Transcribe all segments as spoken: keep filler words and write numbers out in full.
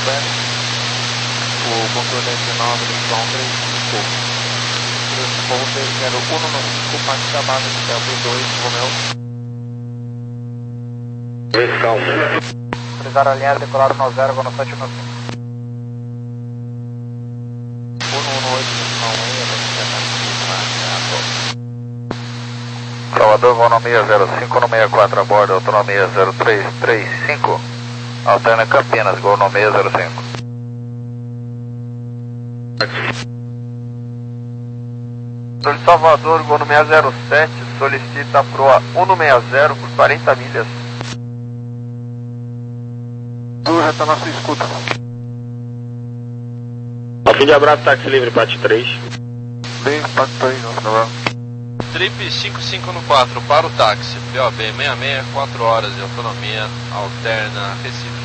O concorrente nove do som três cinco. Transponder zero um nove cinco, parte chamada de Delta dois, Romeu. Vem calmo. Utilizar a linha decolar no zero, no sete no cinco. Salvador, autonomia zero cinco no sessenta e quatro a bordo, autonomia zero três três cinco, alterna Campinas, gol no seis zero cinco. Controle Salvador, gol no seis zero sete, solicita a proa um no sessenta por quarenta milhas. Já está na sua escuta. Ao fim de abraço, táxi livre, parte três. Bem, parte três, não. Trip cinco cinco no quatro para o táxi, P O B sessenta e seis, quatro horas de autonomia, alterna Recife.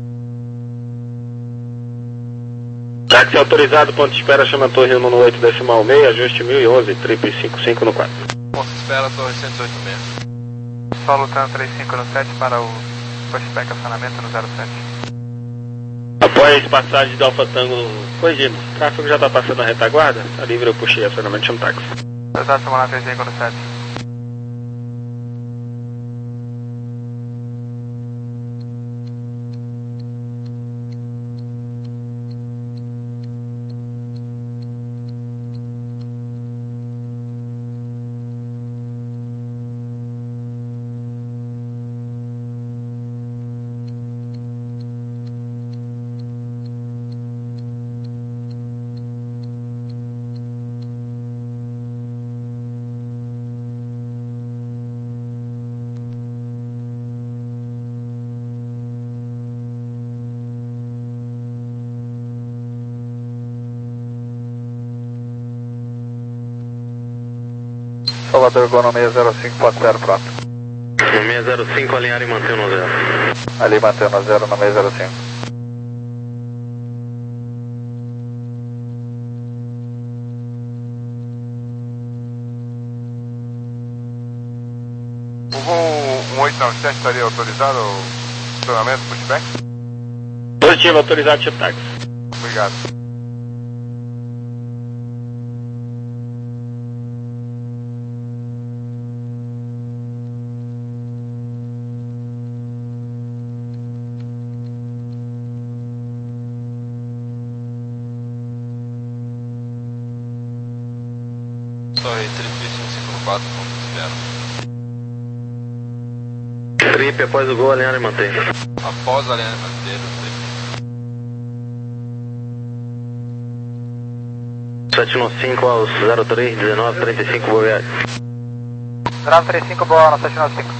Táxi autorizado, ponto de espera, chama Torre Rumo oito decimal seis, ajuste mil e onze, trip cinco cinco no quatro. Ponto de espera, Torre cento e oito seis. Solo Tan três cinco no sete para o pushback acionamento no zero sete. Após passagem de Alfa Tango, corrigindo, o tráfego já está passando a retaguarda, está livre, eu puxei acionamento, chama táxi. Exato, semana três cinco no sete. Salvador, gol no seis zero cinco, ponto zero, pronto. No seis zero cinco, alinhar e manter no zero. Ali mantendo no zero no seis zero cinco. O voo um oito nove sete estaria autorizado o acionamento pushback? Positivo, autorizado, chama táxi. Obrigado. Torre Trip cinco cinco no quatro, ponto de espera. Trip, após o gol, alinhar e manter. Após a linha de manter, Trip. sete no cinco aos zero três, dezenove, trinta e cinco, boa viagem. dezenove trinta e cinco, boa no sete no cinco.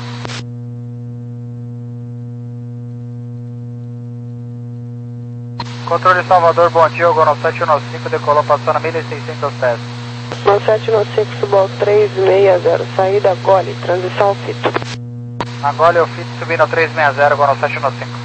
Controle Salvador, bom dia, o no sete no cinco decolou passando mil e seiscentos pés. No sete no cinco, subo três seis zero, saída Gole, transição Fito. Na Gole, o Fito subindo três seis zero, no sete no cinco.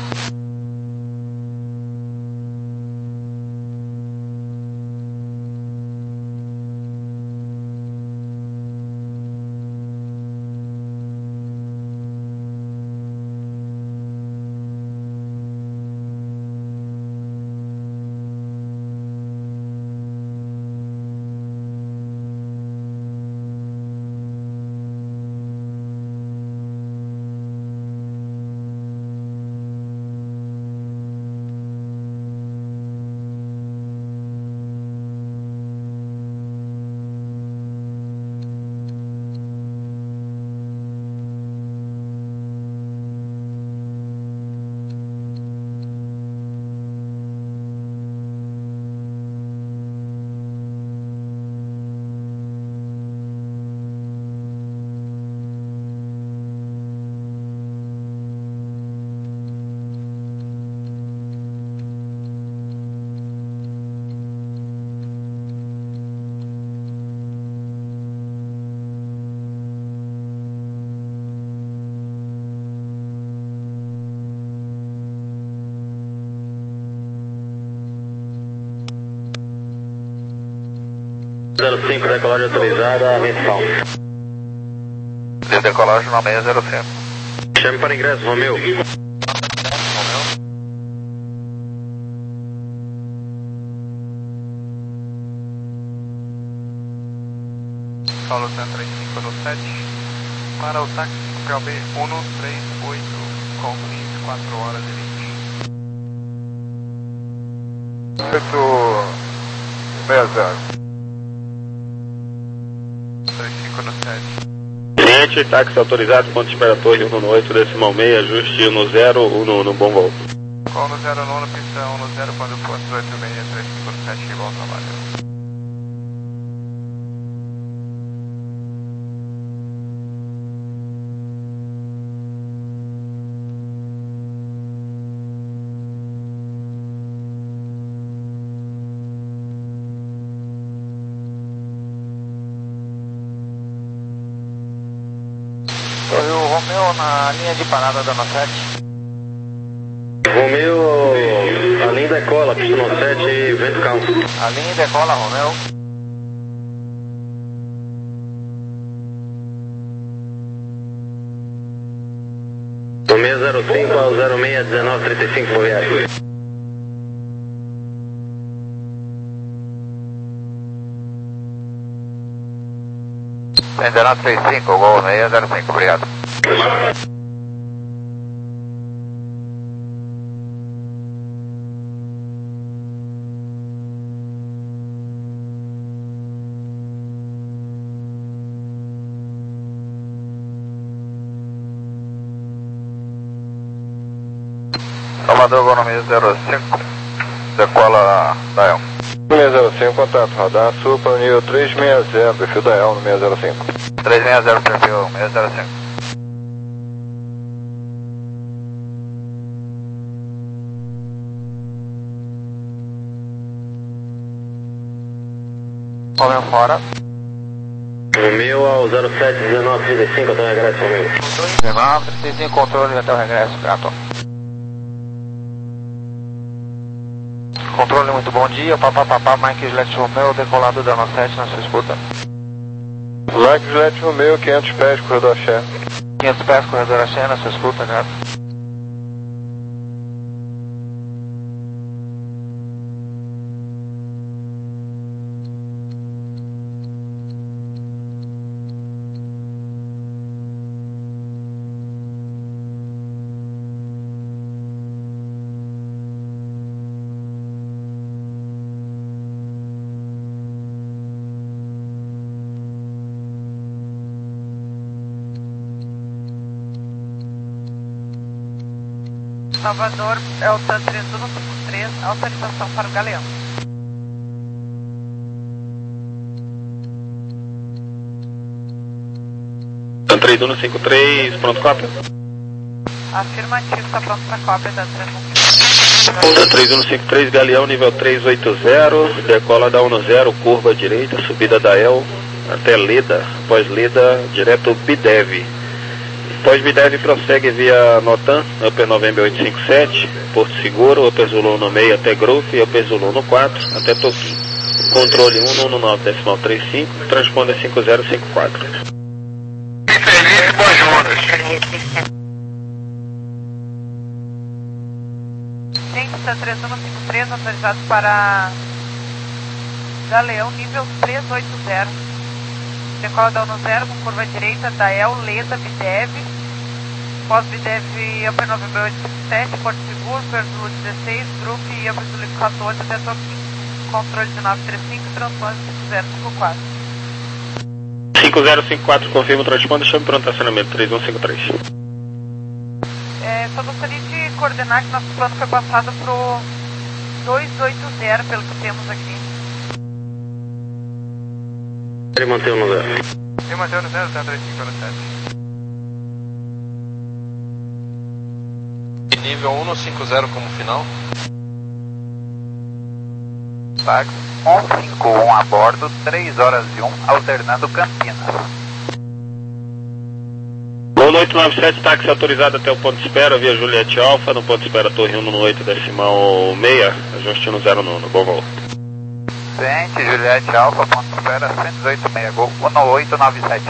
zero cinco, decolagem autorizada, atenção. Decolagem no seis zero cinco. Chame para ingresso, Romeu. Solo Tantra três cinco no sete para o táxi P O B um três oito com vinte e quatro horas e vinte. oito seis zero. três cinco no sete. Cliente, táxi autorizado, ponto de espera torre um no oito, decimal meio, ajuste um no zero, um no, no bom voo. Com no zero nono, pista um no zero, quando for oito seis três cinco no sete, igual ao trabalho. Oi, o Romeu na linha de parada da sete. Romeu, a linha decola, pista no sete, vento calmo. A linha decola, Romeu. Romeu zero cinco ao zero seis, dezenove trinta e cinco, viagem. dezenove trinta e cinco, Gol seis zero cinco, obrigado. Salvador, Gol zero cinco, decola Dael. seis zero cinco, contato, radar sul para o nível três seis zero, perfil da E L no seis zero cinco. três seis zero, perfil seis zero cinco. Romeu fora. Romeu ao zero sete, dezenove trinta e cinco, até o regresso, Romeu. dezenove trinta e cinco, controle até o regresso, gato. Controle, muito bom dia, papapá, Mike Juliette Romeu, decolado da sete na sua escuta. Mike Juliette Romeu, quinhentos pés, corredor Axé. quinhentos pés, corredor Axé na sua escuta, gato. Salvador, é o TAN três um cinco três, autorização para o Galeão. TAN três um cinco três, pronto, cópia. Afirmativo, está pronto para cópia da três um cinco três. TAN três um cinco três, Galeão, nível três oito zero, decola da um no zero, curva direita, subida da E L até Leda, após Leda, direto Bidev. Após Bidev prossegue via Notan, Upper November oito cinco sete, Porto Seguro, Upper Zulu no meio até Grove e Upper Zulu no quatro até Toquim. Controle um um nove decimal trinta e cinco, transponder cinco zero cinco quatro. Feliz Bojuras. Gente, TAN três um cinco três, autorizado para Galeão, nível três oito zero. Decola da um no zero, com curva direita, da E L, Leda, Bidev. Pós-Bidev, Upper November oito cinco sete, Porto Seguro, Upper Zulu dezesseis, Grupo e Upper Zulu quatorze até Toquim. Controle de nove três cinco, transponder cinco zero cinco quatro. cinco zero cinco quatro, confirma o transponder, chame pronto estacionamento três um cinco três. É, só gostaria de coordenar que nosso plano foi passado para o dois oito zero, pelo que temos aqui. Ele mantém o no zero. E mantém no zero, TAN três cinco no sete. Nível um cinco zero como final. Táxi um cinco um a bordo, três horas e um, alternando Campinas. Gol oito nove sete, táxi autorizado até o ponto de espera, via Juliette Alfa, no ponto de espera Torre um no oito decimal seis, ajuste no zero nono, bom voo. Ciente, Juliette Alfa, ponto de espera cento e dezoito seis, Gol um oito nove sete.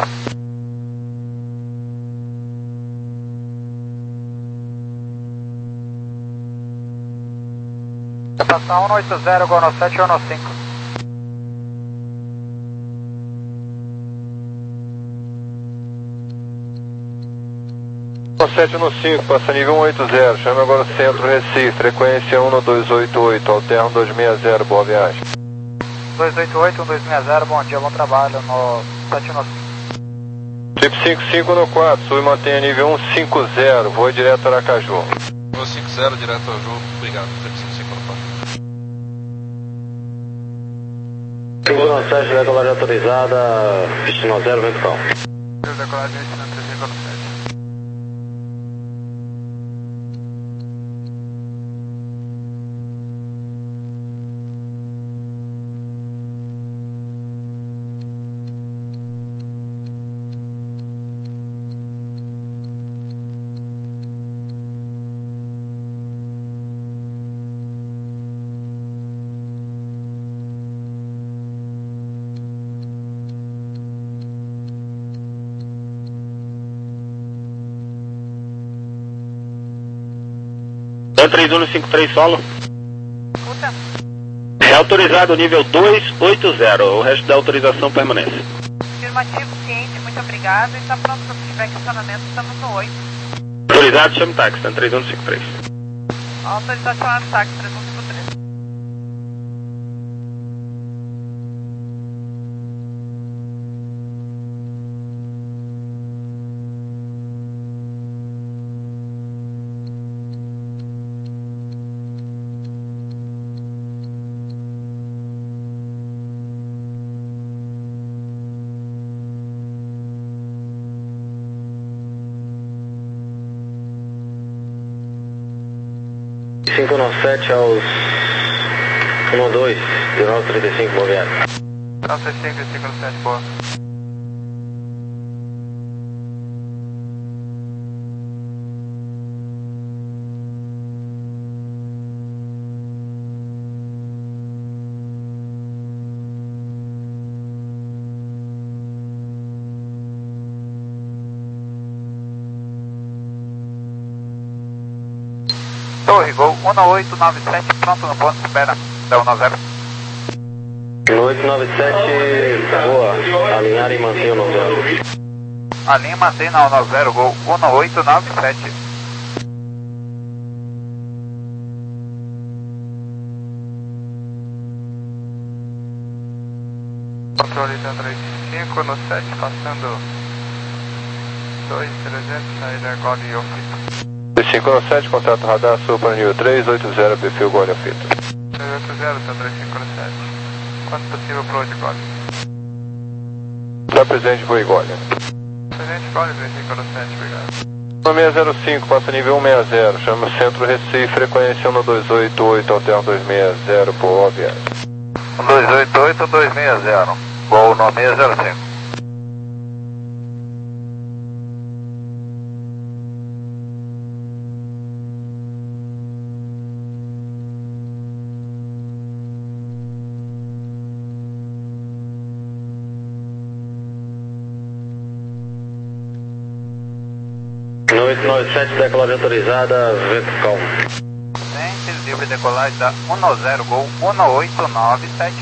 Estação um oito zero, Gol sete um cinco. sete no cinco, passa nível um oito zero, chame agora o centro Recife, frequência um dois oito oito, alterno dois seis zero, boa viagem. dois oito oito, um dois seis zero, bom dia, bom trabalho, no sete no cinco. Trip cinco cinco no quatro, sub e mantenha nível um cinco zero, voe direto a Aracaju. um cinco zero, direto ao jogo, obrigado, trip cinco cinco no quatro. cinco sete, decolagem autorizada, destino zero, vento calmo. Decolagem destino três cinco sete. três um cinco três solo. Escuta. É autorizado nível dois oito zero, o resto da autorização permanece. Afirmativo, ciente, muito obrigado. Está pronto para o feedback estacionamento, estamos no oito. Autorizado, chame táxi, tá três um cinco três. Autorizado chamar táxi, três um cinco três. cinco sete aos um dois, dezenove trinta e cinco, boa viagem. nove cinco cinco sete, boa. Torre, Gol um oito nove sete, pronto no ponto de espera, da um zero. oito nove sete, boa, alinhar e manter o um zero. Alinha e mantém na um zero, Gol um oito nove sete. Controle da três cinco no sete, passando dois trezentos, saída agora e ofito. cinco no sete, contato radar, sul para nível três oito zero, perfil Gole Ofito. três oito zero, tá três cinco sete. Quando possível, pro de Gole. Está presente, voe Gole. Presente Gole, três cinco sete, obrigado. um seis zero cinco, passa nível um seis zero, chama o centro Recife, frequência um dois oito oito, alterno dois seis zero, boa viagem. um dois oito oito, dois seis zero, Gol nove seis zero cinco. oito nove sete, decolagem autorizada, vento calmo. Ciente, livre decolagem da um zero, Gol um oito nove sete.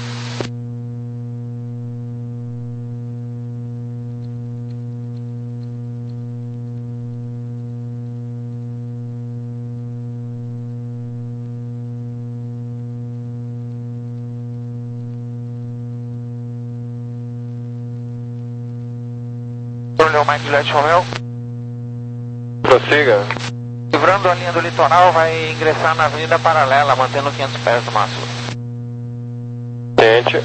Coronel Mike Juliette Romeu. Prossiga. Livrando a linha do litoral, vai ingressar na avenida paralela, mantendo quinhentos pés do máximo. Ciente.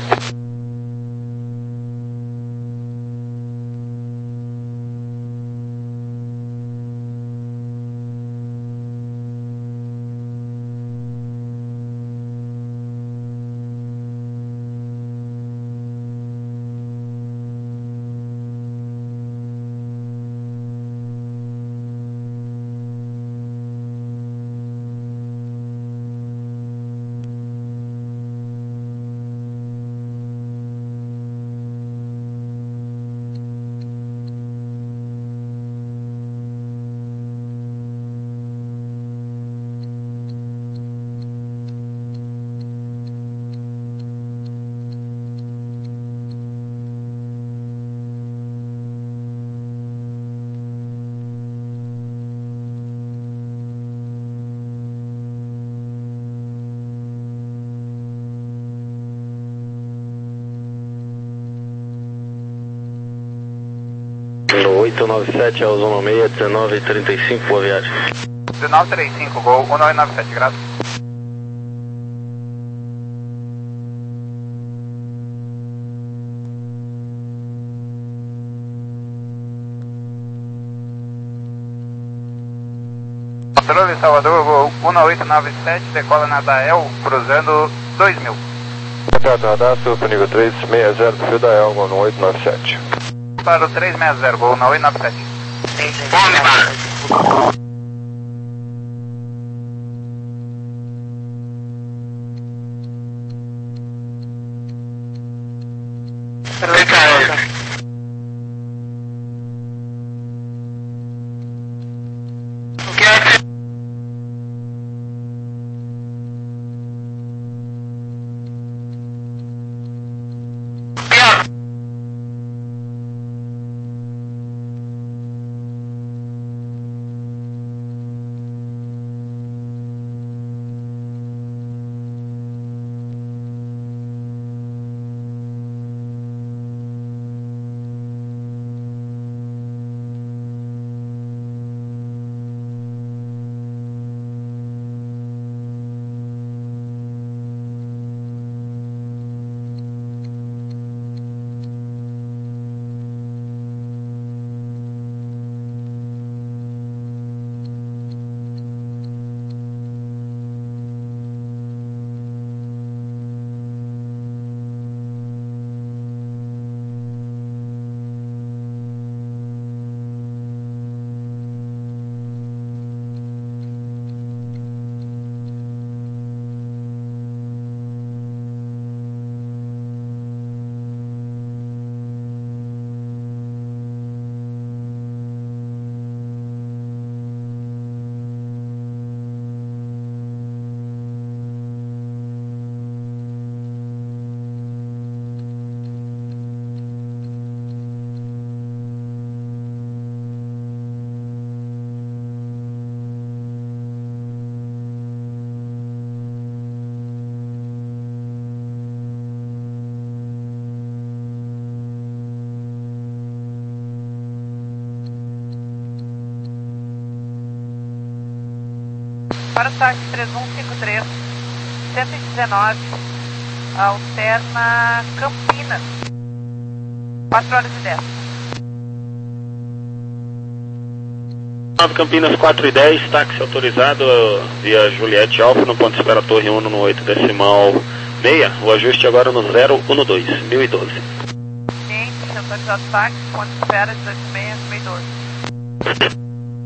oito nove sete, é o Zona seis, dezenove trinta e cinco, boa viagem. dezenove trinta e cinco, Gol um nove nove sete, graças. Controle Salvador, Gol um nove oito nove sete, decola na Dael, cruzando dois mil. Contato radar, super nível três seis zero do fio da El, Gol um oito nove sete. Para o três seis zero, Gol um oito nove sete. Para o táxi três um cinco três, cento e dezenove, alterna Campinas, quatro horas e dez. Campinas quatro e dez, táxi autorizado via Juliette Alfa no ponto de espera Torre um no oito decimal seis, o ajuste agora no zero um dois, mil e doze. Ciente, autorizado táxi, ponto de espera dezoito seis, mil e doze.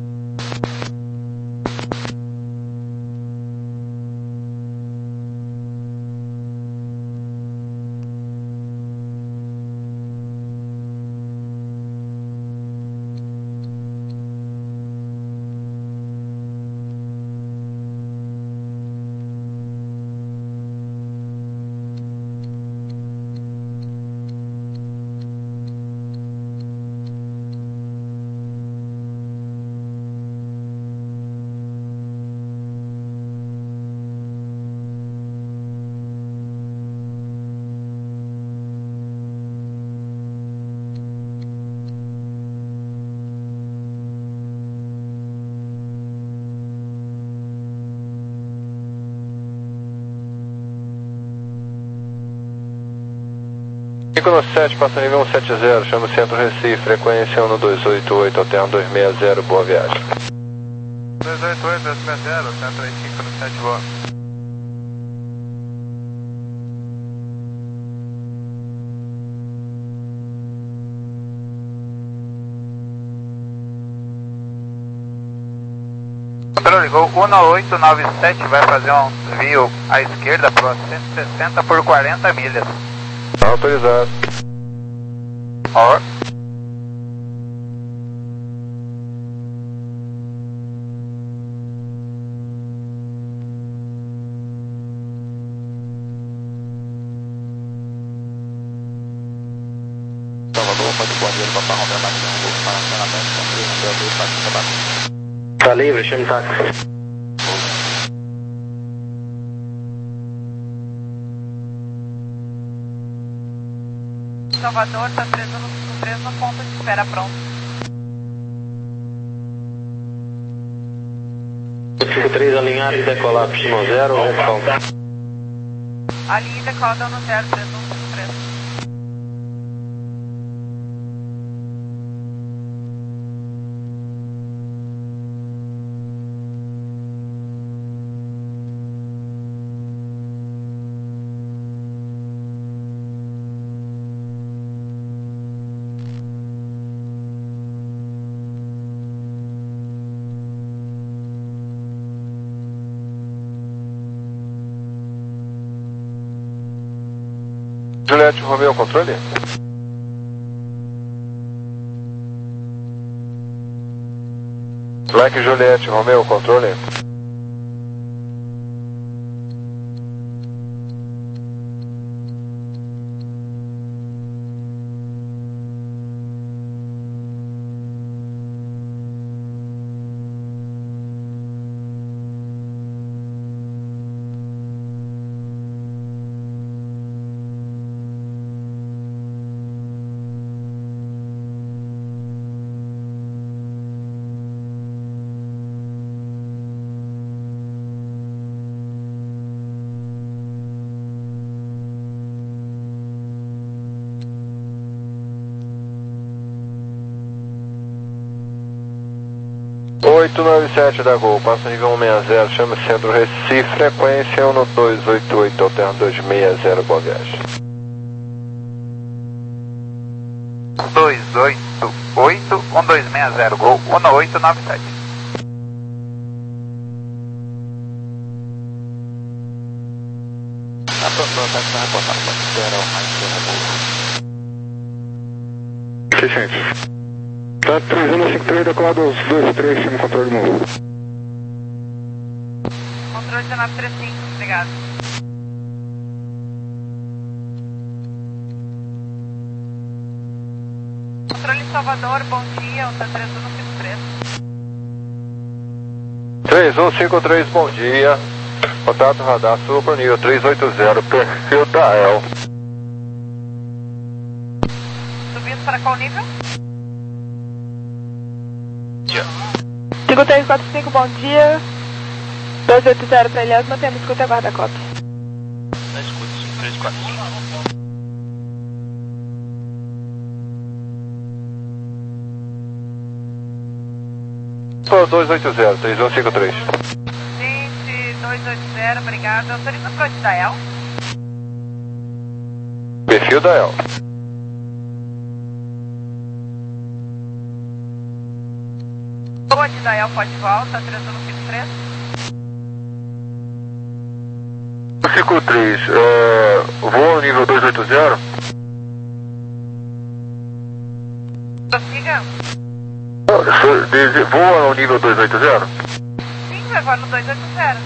cinco no sete, passa nível cento e setenta, chama o centro Recife, frequência um dois oito oito, alterna dois seis zero, boa viagem. dois oito oito, dois seis zero, centro cinco no sete, boa. Controle, Gol um oito nove sete vai fazer um desvio à esquerda para cento e sessenta por quarenta milhas. Autorizado. Over. Salvador, pode pôr dinheiro para romper a baixa, vou para acionamento, com três um dois para baixo. Tá livre, chame táxi. Salvador, está três um cinco três no ponto de espera pronto. cinco três alinhado e decolar para cima zero, responde. Alinha e decola dando zero, três um cinco três. Juliette Romeo, controle? Black Juliette Romeo, controle? oito nove sete da Gol, passa nível cento e sessenta, chama Centro Recife, frequência um dois oito oito, alterna dois seis zero, boa viagem. dois oito oito, um dois seis zero, Gol, um oito nove sete. A próxima ataque está reportada para Serra mais Serra Gol. seiscentos. Tá três um cinco três, decolado aos dois três, chama controle móvel. Controle dezenove trinta e cinco, obrigado. Controle Salvador, bom dia, o três um cinco três. três um cinco três, bom dia. Contato radar sul para o nível três oito zero, perfil da E L. Subindo para qual nível? cinco três quatro cinco, bom dia. dois oito zero para Ilhéus, mantemos escuta e aguarda a cópia. Na escuta, cinco três quatro cinco. Para dois oito zero, três um cinco três. Gente, dois oito zero, obrigado. Autoriza o código da E L. Perfil da E L. Código da E L, pode volta, três um cinco três. cinco três, é, voo ao nível dois oito zero. Prossiga. Voa ao nível dois oito zero? Sim, vai voar no dois oito zero.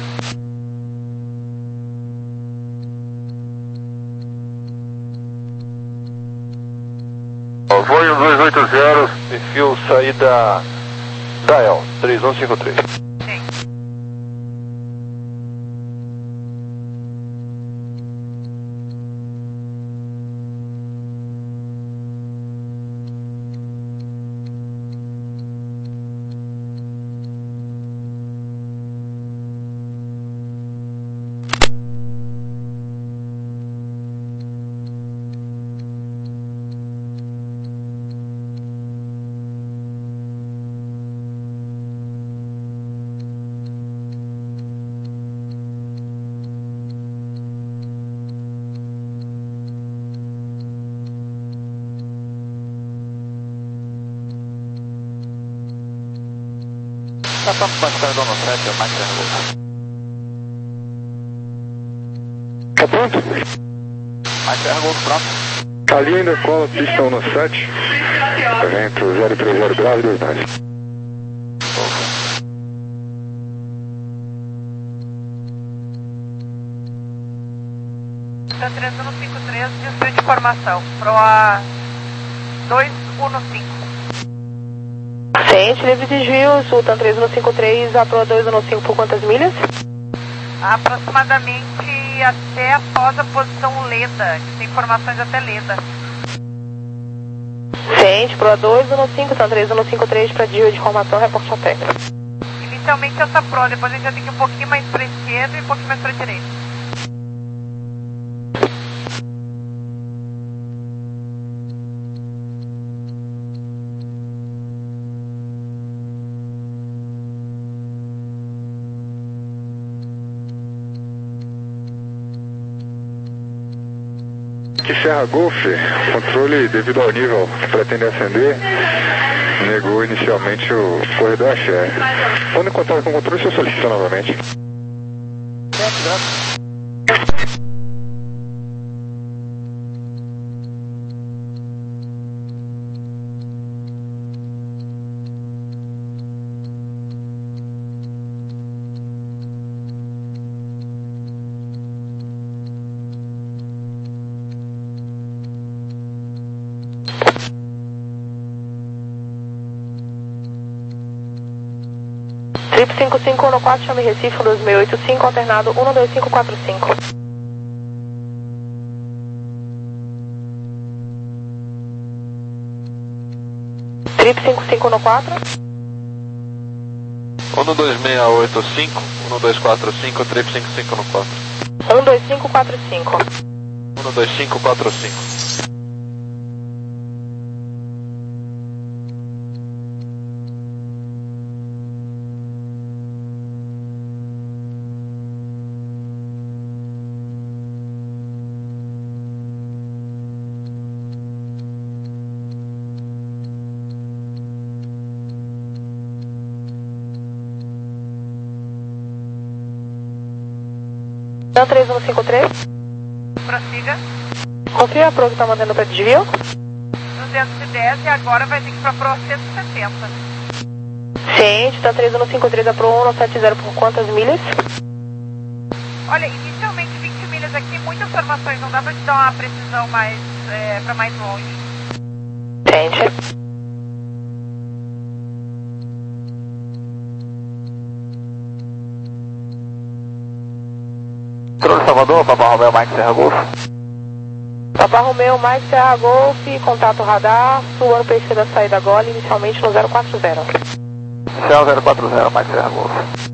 Voa no dois oito zero, perfil saída da E L, três um cinco três. Sim. Tá só bastante dono sete, é mais Serra Gol. Tá pronto? Mais Serra Gol, pronto. Tá ali ainda cola, pista um no sete. Vento zero três zero grave, dois nove. Tá três um cinco três, desvio de formação. Proa dois um cinco. Ciente, livre desvio, Sultan três um cinco três, a Proa dois um cinco por quantas milhas? Aproximadamente até após a posição Leda, que tem informações até Leda. Ciente, Proa dois um cinco, Sultan três um cinco três para desvio de formação, reporte a técnica. Limite inicialmente essa Pro, depois a gente já tem que ir um pouquinho mais para esquerda e um pouquinho mais para direita. Que Serra Golf, controle devido ao nível que pretende ascender, negou inicialmente o corredor axé. Quando encontrar com o controle, você solicita novamente. Trip cinco cinco um quatro, chame Recife um dois seis oito cinco, alternado um dois cinco quatro cinco. Trip cinco cinco um quatro. um dois seis oito cinco, um dois quatro cinco, Trip cinco cinco um quatro. um dois cinco quatro cinco. um dois cinco quatro cinco. Dan três um cinco três. Prossiga. Confirma a Pro que está mantendo para desvio. duzentos e dez e agora vai ter que ir para Pro cento e setenta. Ciente, Dan três um cinco três, a Pro um sete zero por quantas milhas? Olha, inicialmente vinte milhas aqui, muitas informações, não dá para te dar uma precisão mais, é, para mais longe. Ciente. Controle Salvador, Papa Romeo, Mike Serra Golf. Papa Romeo, Mike Serra Golf, contato radar, suba no P C da saída Gole, inicialmente no zero quatro zero. Inicial zero quatro zero, Mike Serra Golf.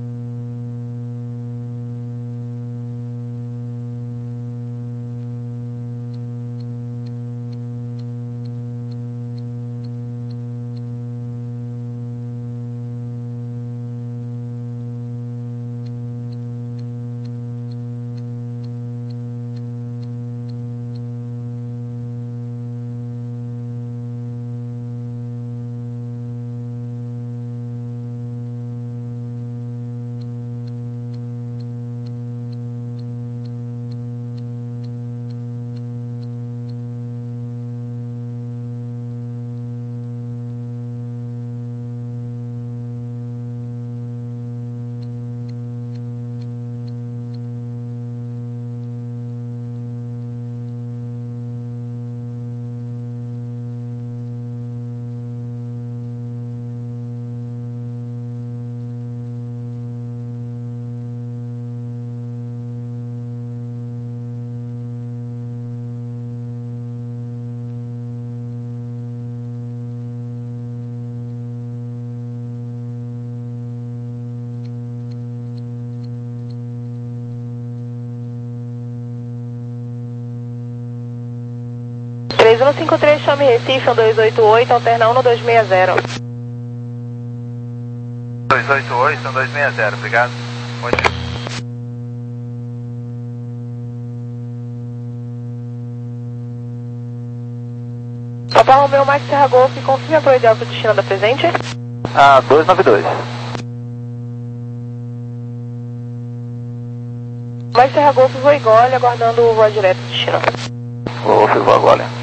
três um cinco três, chame Recife um dois oito oito, alterna um dois seis zero. dois oito oito, um dois seis zero, obrigado. Ótimo. Papa Romeo, Mike Serra Golf, confirme a Pro ideal para o destino da presente. Ah, dois nove dois. Mike Serra Golf, voo Gole, aguardando o voo direto do destino. Golf, voo agora.